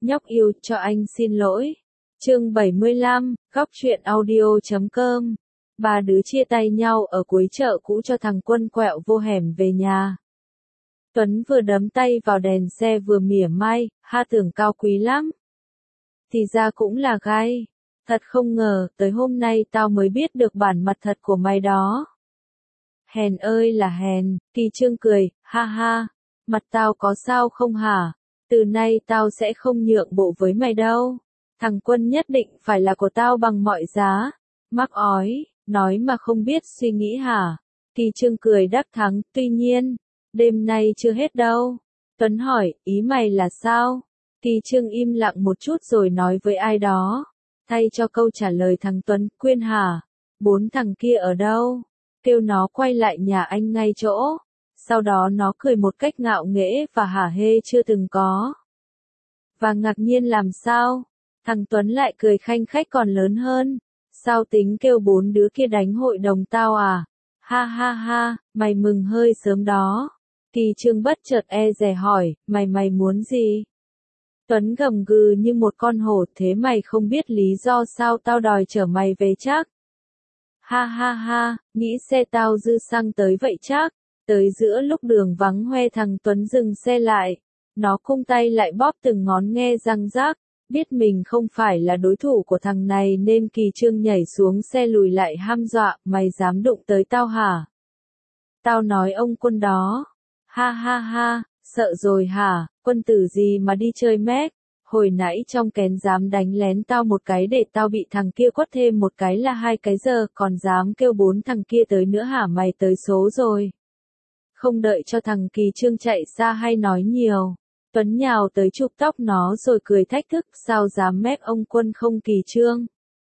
Nhóc yêu cho anh xin lỗi. Chương 75, góc truyện audio.com. Ba đứa chia tay nhau ở cuối chợ cũ cho thằng Quân quẹo vô hẻm về nhà. Tuấn vừa đấm tay vào đèn xe vừa mỉa mai, ha tưởng cao quý lắm. Thì ra cũng là gai. Thật không ngờ, tới hôm nay tao mới biết được bản mặt thật của mày đó. Hèn ơi là hèn, Kỳ Trương cười, ha ha, mặt tao có sao không hả? Từ nay tao sẽ không nhượng bộ với mày đâu. Thằng Quân nhất định phải là của tao bằng mọi giá. Mắc ói, nói mà không biết suy nghĩ hả? Kỳ Trương cười đắc thắng, tuy nhiên, đêm nay chưa hết đâu. Tuấn hỏi, ý mày là sao? Kỳ Trương im lặng một chút rồi nói với ai đó. Thay cho câu trả lời thằng Tuấn, Quyên hả? 4 thằng kia ở đâu? Kêu nó quay lại nhà anh ngay chỗ. Sau đó nó cười một cách ngạo nghễ và hả hê chưa từng có. Và ngạc nhiên làm sao? Thằng Tuấn lại cười khanh khách còn lớn hơn. Sao tính kêu 4 đứa kia đánh hội đồng tao à? Ha ha ha, mày mừng hơi sớm đó. Kỳ Trương bất chợt dè hỏi, mày muốn gì? Tuấn gầm gừ như một con hổ, thế mày không biết lý do sao tao đòi chở mày về chắc? Ha ha ha, nghĩ xe tao dư xăng tới vậy chắc. Tới giữa lúc đường vắng hoe thằng Tuấn dừng xe lại. Nó cung tay lại bóp từng ngón nghe răng rác. Biết mình không phải là đối thủ của thằng này nên Kỳ Trương nhảy xuống xe lùi lại hăm dọa, mày dám đụng tới tao hả? Tao nói ông Quân đó. Ha ha ha, sợ rồi hả, quân tử gì mà đi chơi mét. Hồi nãy trong kén dám đánh lén tao một cái để tao bị thằng kia quất thêm một cái là 2 cái giờ, còn dám kêu 4 thằng kia tới nữa hả? Mày tới số rồi. Không đợi cho thằng Kỳ Trương chạy xa hay nói nhiều. Tuấn nhào tới chụp tóc nó rồi cười thách thức, sao dám mép ông Quân không Kỳ Trương?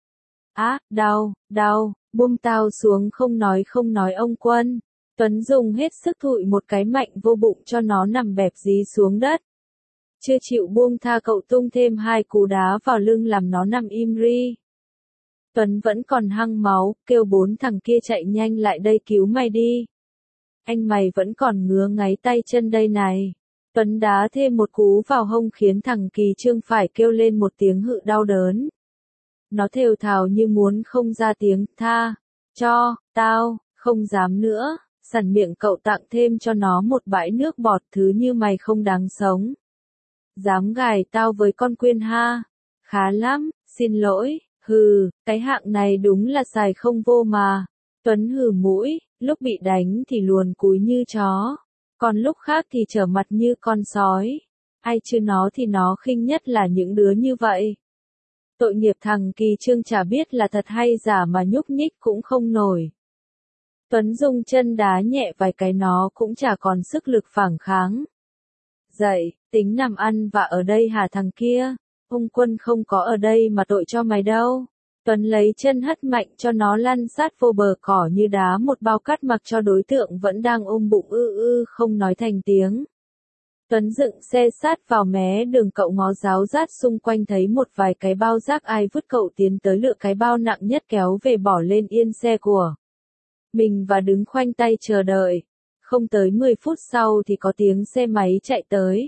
Á, đau, buông tao xuống không nói ông Quân. Tuấn dùng hết sức thụi một cái mạnh vô bụng cho nó nằm bẹp dí xuống đất. Chưa chịu buông tha cậu tung thêm 2 cú đá vào lưng làm nó nằm im ri. Tuấn vẫn còn hăng máu, kêu 4 thằng kia chạy nhanh lại đây cứu mày đi. Anh mày vẫn còn ngứa ngáy tay chân đây này. Tuấn đá thêm một cú vào hông khiến thằng Kỳ Trương phải kêu lên một tiếng hự đau đớn. Nó thều thào như muốn không ra tiếng, tha, cho, tao, không dám nữa, sẵn miệng cậu tặng thêm cho nó một bãi nước bọt thứ như mày không đáng sống. Dám gài tao với con Quyên ha, khá lắm, xin lỗi, hừ, cái hạng này đúng là xài không vô mà. Tuấn hừ mũi, lúc bị đánh thì luồn cúi như chó. Còn lúc khác thì trở mặt như con sói. Ai chứ nó thì nó khinh nhất là những đứa như vậy. Tội nghiệp thằng Kỳ Trương chả biết là thật hay giả mà nhúc nhích cũng không nổi. Tuấn dùng chân đá nhẹ vài cái nó cũng chả còn sức lực phản kháng. Dậy, tính nằm ăn vạ ở đây hả thằng kia? Ông Quân không có ở đây mà tội cho mày đâu. Tuấn lấy chân hất mạnh cho nó lăn sát vô bờ cỏ như đá một bao cát mặc cho đối tượng vẫn đang ôm bụng không nói thành tiếng. Tuấn dựng xe sát vào mé đường, cậu ngó ráo rát xung quanh thấy một vài cái bao rác ai vứt, cậu tiến tới lựa cái bao nặng nhất kéo về bỏ lên yên xe của mình và đứng khoanh tay chờ đợi. Không tới 10 phút sau thì có tiếng xe máy chạy tới.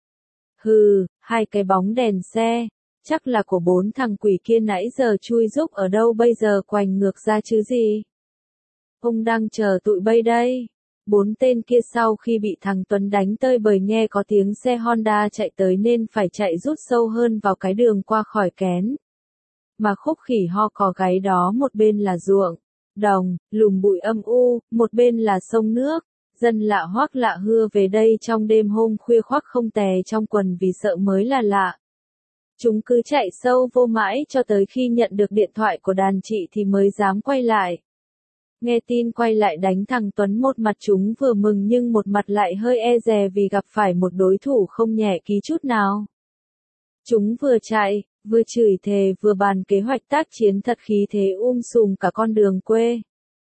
Hừ, 2 cái bóng đèn xe. Chắc là của 4 thằng quỷ kia nãy giờ chui rúc ở đâu bây giờ quành ngược ra chứ gì. Ông đang chờ tụi bay đây. 4 tên kia sau khi bị thằng Tuấn đánh tơi bời nghe có tiếng xe Honda chạy tới nên phải chạy rút sâu hơn vào cái đường qua khỏi kén. Mà khúc khỉ ho cò gáy đó, một bên là ruộng, đồng, lùm bụi âm u, một bên là sông nước. Dân lạ hoắc lạ hưa về đây trong đêm hôm khuya khoác không tè trong quần vì sợ mới là lạ. Chúng cứ chạy sâu vô mãi cho tới khi nhận được điện thoại của đàn chị thì mới dám quay lại. Nghe tin quay lại đánh thằng Tuấn, một mặt chúng vừa mừng nhưng một mặt lại hơi dè vì gặp phải một đối thủ không nhẹ ký chút nào. Chúng vừa chạy, vừa chửi thề vừa bàn kế hoạch tác chiến thật khí thế sùm cả con đường quê.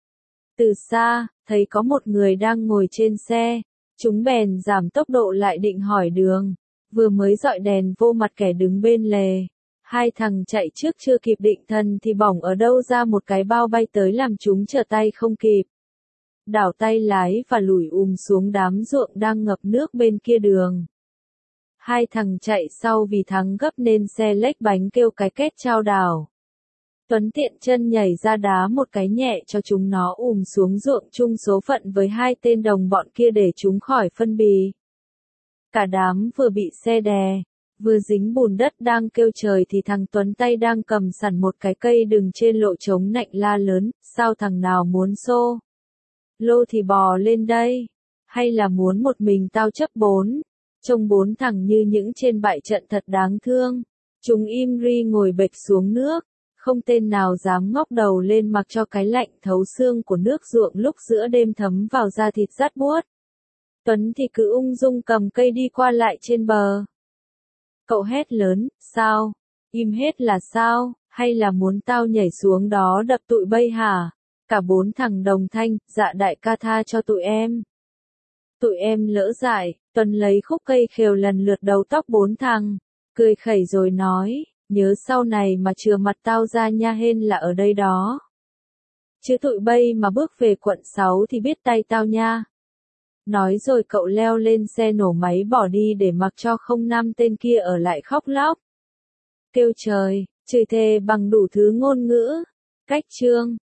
Từ xa, thấy có một người đang ngồi trên xe, chúng bèn giảm tốc độ lại định hỏi đường. Vừa mới dọi đèn vô mặt kẻ đứng bên lề. 2 thằng chạy trước chưa kịp định thần thì bỏng ở đâu ra một cái bao bay tới làm chúng trở tay không kịp. Đảo tay lái và lủi xuống đám ruộng đang ngập nước bên kia đường. Hai thằng chạy sau vì thắng gấp nên xe lếch bánh kêu cái két chao đảo. Tuấn tiện chân nhảy ra đá một cái nhẹ cho chúng nó xuống ruộng chung số phận với hai tên đồng bọn kia để chúng khỏi phân bì. Cả đám vừa bị xe đè, vừa dính bùn đất đang kêu trời thì thằng Tuấn tay đang cầm sẵn một cái cây đừng trên lộ chống nạnh la lớn, sao thằng nào muốn xô lô thì bò lên đây, hay là muốn một mình tao chấp bốn. Trông bốn thằng như những trên bại trận thật đáng thương. Chúng im ri ngồi bệt xuống nước, không tên nào dám ngóc đầu lên mặc cho cái lạnh thấu xương của nước ruộng lúc giữa đêm thấm vào da thịt rát buốt. Tuấn thì cứ ung dung cầm cây đi qua lại trên bờ. Cậu hét lớn, sao? Im hết là sao? Hay là muốn tao nhảy xuống đó đập tụi bay hả? Cả bốn thằng đồng thanh, dạ đại ca tha cho tụi em. Tụi em lỡ dại, Tuấn lấy khúc cây khều lần lượt đầu tóc bốn thằng, cười khẩy rồi nói, nhớ sau này mà chừa mặt tao ra nha hên là ở đây đó. Chứ tụi bay mà bước về quận 6 thì biết tay tao nha. Nói rồi cậu leo lên xe nổ máy bỏ đi để mặc cho 05 tên kia ở lại khóc lóc. Kêu trời, chửi thề bằng đủ thứ ngôn ngữ. Cách chương